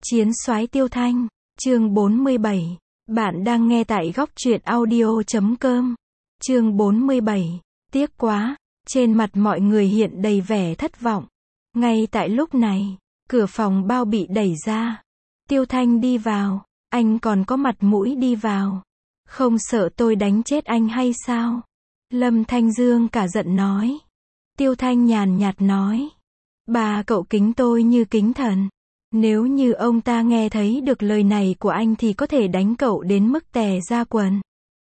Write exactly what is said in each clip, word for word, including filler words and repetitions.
Chiến soái Tiêu Thanh, chương bốn mươi bảy. Bạn đang nghe tại góc truyện audio chấm com. Chương bốn mươi bảy. Tiếc quá, trên mặt mọi người hiện đầy vẻ thất vọng. Ngay tại lúc này, cửa phòng bao bị đẩy ra. Tiêu Thanh đi vào, anh còn có mặt mũi đi vào. Không sợ tôi đánh chết anh hay sao? Lâm Thanh Dương cả giận nói. Tiêu Thanh nhàn nhạt nói. Bà cậu kính tôi như kính thần. Nếu như ông ta nghe thấy được lời này của anh thì có thể đánh cậu đến mức tè ra quần.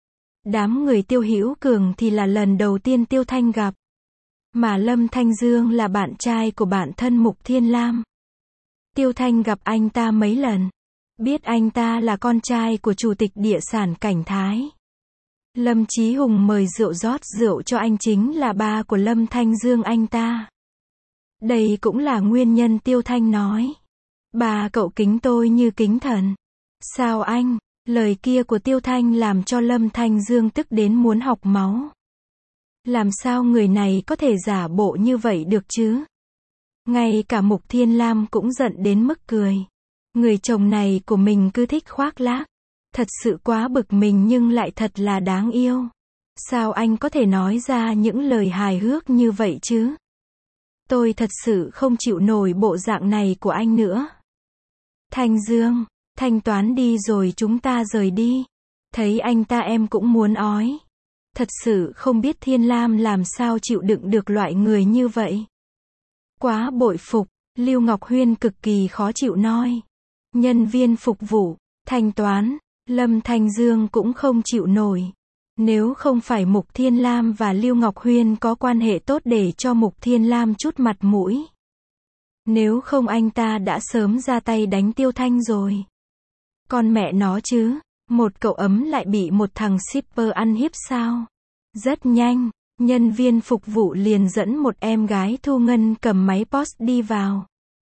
Đám người Tiêu Hữu Cường thì là lần đầu tiên Tiêu Thanh gặp. Mà Lâm Thanh Dương là bạn trai của bạn thân Mục Thiên Lam. Tiêu Thanh gặp anh ta mấy lần. Biết anh ta là con trai của chủ tịch địa sản Cảnh Thái. Lâm Chí Hùng mời rượu rót rượu cho anh chính là ba của Lâm Thanh Dương anh ta. Đây cũng là nguyên nhân Tiêu Thanh nói. Bà cậu kính tôi như kính thần. Sao anh? Lời kia của Tiêu Thanh làm cho Lâm Thanh Dương tức đến muốn học máu. Làm sao người này có thể giả bộ như vậy được chứ? Ngay cả Mục Thiên Lam cũng giận đến mức cười. Người chồng này của mình cứ thích khoác lác. Thật sự quá bực mình nhưng lại thật là đáng yêu. Sao anh có thể nói ra những lời hài hước như vậy chứ? Tôi thật sự không chịu nổi bộ dạng này của anh nữa. Thanh Dương, thanh toán đi rồi chúng ta rời đi. Thấy anh ta em cũng muốn ói. Thật sự không biết Thiên Lam làm sao chịu đựng được loại người như vậy. Quá bội phục, Lưu Ngọc Huyên cực kỳ khó chịu nói. Nhân viên phục vụ, thanh toán, Lâm Thanh Dương cũng không chịu nổi. Nếu không phải Mục Thiên Lam và Lưu Ngọc Huyên có quan hệ tốt để cho Mục Thiên Lam chút mặt mũi. Nếu không anh ta đã sớm ra tay đánh Tiêu Thanh rồi. Con mẹ nó chứ, một cậu ấm lại bị một thằng shipper ăn hiếp sao? Rất nhanh, nhân viên phục vụ liền dẫn một em gái thu ngân cầm máy post đi vào.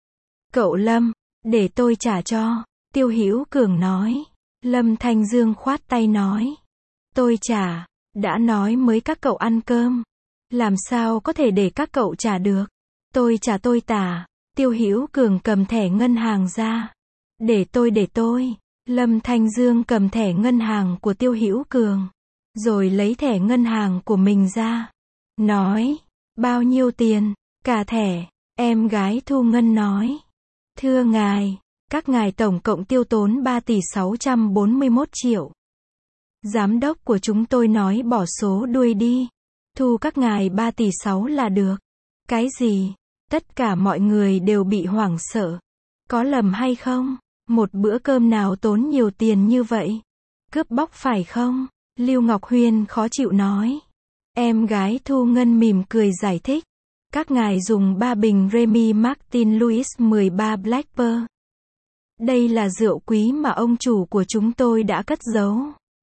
Cậu Lâm, để tôi trả cho, Tiêu Hữu Cường nói. Lâm Thanh Dương khoát tay nói. Tôi trả, đã nói mới các cậu ăn cơm. Làm sao có thể để các cậu trả được? Tôi trả tôi tả. Tiêu Hữu Cường cầm thẻ ngân hàng ra. Để tôi để tôi. Lâm Thanh Dương cầm thẻ ngân hàng của Tiêu Hữu Cường. Rồi lấy thẻ ngân hàng của mình ra. Nói. Bao nhiêu tiền? Cả thẻ. Em gái thu ngân nói. Thưa ngài, các ngài tổng cộng tiêu tốn ba tỷ sáu trăm bốn mươi mốt triệu. Giám đốc của chúng tôi nói bỏ số đuôi đi. Thu các ngài ba tỷ sáu là được. Cái gì? Tất cả mọi người đều bị hoảng sợ. Có lầm hay không? Một bữa cơm nào tốn nhiều tiền như vậy? Cướp bóc phải không? Lưu Ngọc Huyên khó chịu nói. Em gái Thu Ngân mỉm cười giải thích. Các ngài dùng ba bình Remy Martin Louis mười ba Black Pearl. Đây là rượu quý mà ông chủ của chúng tôi đã cất giấu.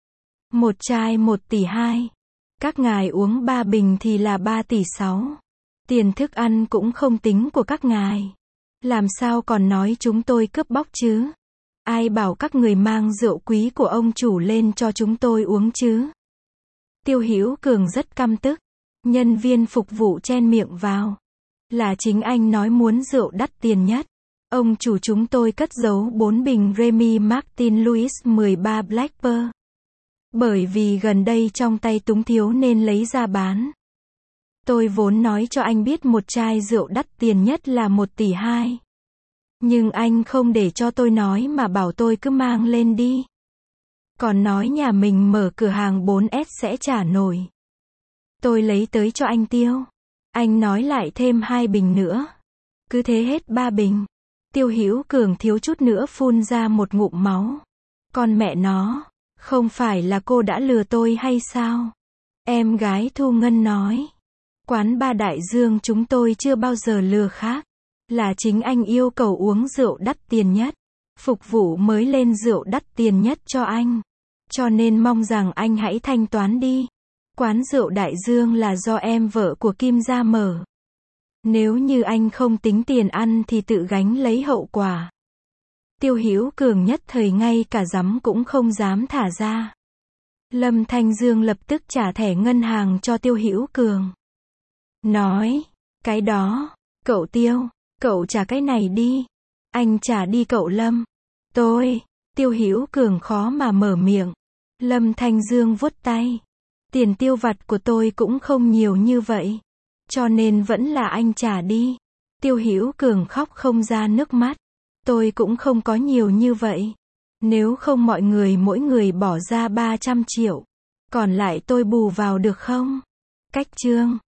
Một chai một tỷ hai. Các ngài uống ba bình thì là ba tỷ sáu. Tiền thức ăn cũng không tính của các ngài. Làm sao còn nói chúng tôi cướp bóc chứ? Ai bảo các người mang rượu quý của ông chủ lên cho chúng tôi uống chứ? Tiêu Hữu Cường rất căm tức. Nhân viên phục vụ chen miệng vào. Là chính anh nói muốn rượu đắt tiền nhất. Ông chủ chúng tôi cất giấu bốn bình Remy Martin Louis mười ba Black Pearl. Bởi vì gần đây trong tay túng thiếu nên lấy ra bán. Tôi vốn nói cho anh biết một chai rượu đắt tiền nhất là một tỷ hai. Nhưng anh không để cho tôi nói mà bảo tôi cứ mang lên đi. Còn nói nhà mình mở cửa hàng bốn S sẽ trả nổi. Tôi lấy tới cho anh tiêu. Anh nói lại thêm hai bình nữa. Cứ thế hết ba bình. Tiêu Hữu Cường thiếu chút nữa phun ra một ngụm máu. Con mẹ nó, không phải là cô đã lừa tôi hay sao? Em gái Thu Ngân nói. Quán ba Đại Dương chúng tôi chưa bao giờ lừa khác. Là chính anh yêu cầu uống rượu đắt tiền nhất. Phục vụ mới lên rượu đắt tiền nhất cho anh. Cho nên mong rằng anh hãy thanh toán đi. Quán rượu Đại Dương là do em vợ của Kim gia mở. Nếu như anh không tính tiền ăn thì tự gánh lấy hậu quả. Tiêu Hữu Cường nhất thời ngay cả dám cũng không dám thả ra. Lâm Thanh Dương lập tức trả thẻ ngân hàng cho Tiêu Hữu Cường. Nói, cái đó, cậu Tiêu, cậu trả cái này đi. Anh trả đi cậu Lâm. Tôi, Tiêu Hữu Cường khó mà mở miệng. Lâm Thanh Dương vuốt tay. Tiền tiêu vặt của tôi cũng không nhiều như vậy. Cho nên vẫn là anh trả đi. Tiêu Hữu Cường khóc không ra nước mắt. Tôi cũng không có nhiều như vậy. Nếu không mọi người mỗi người bỏ ra ba trăm triệu. Còn lại tôi bù vào được không? Cách chương.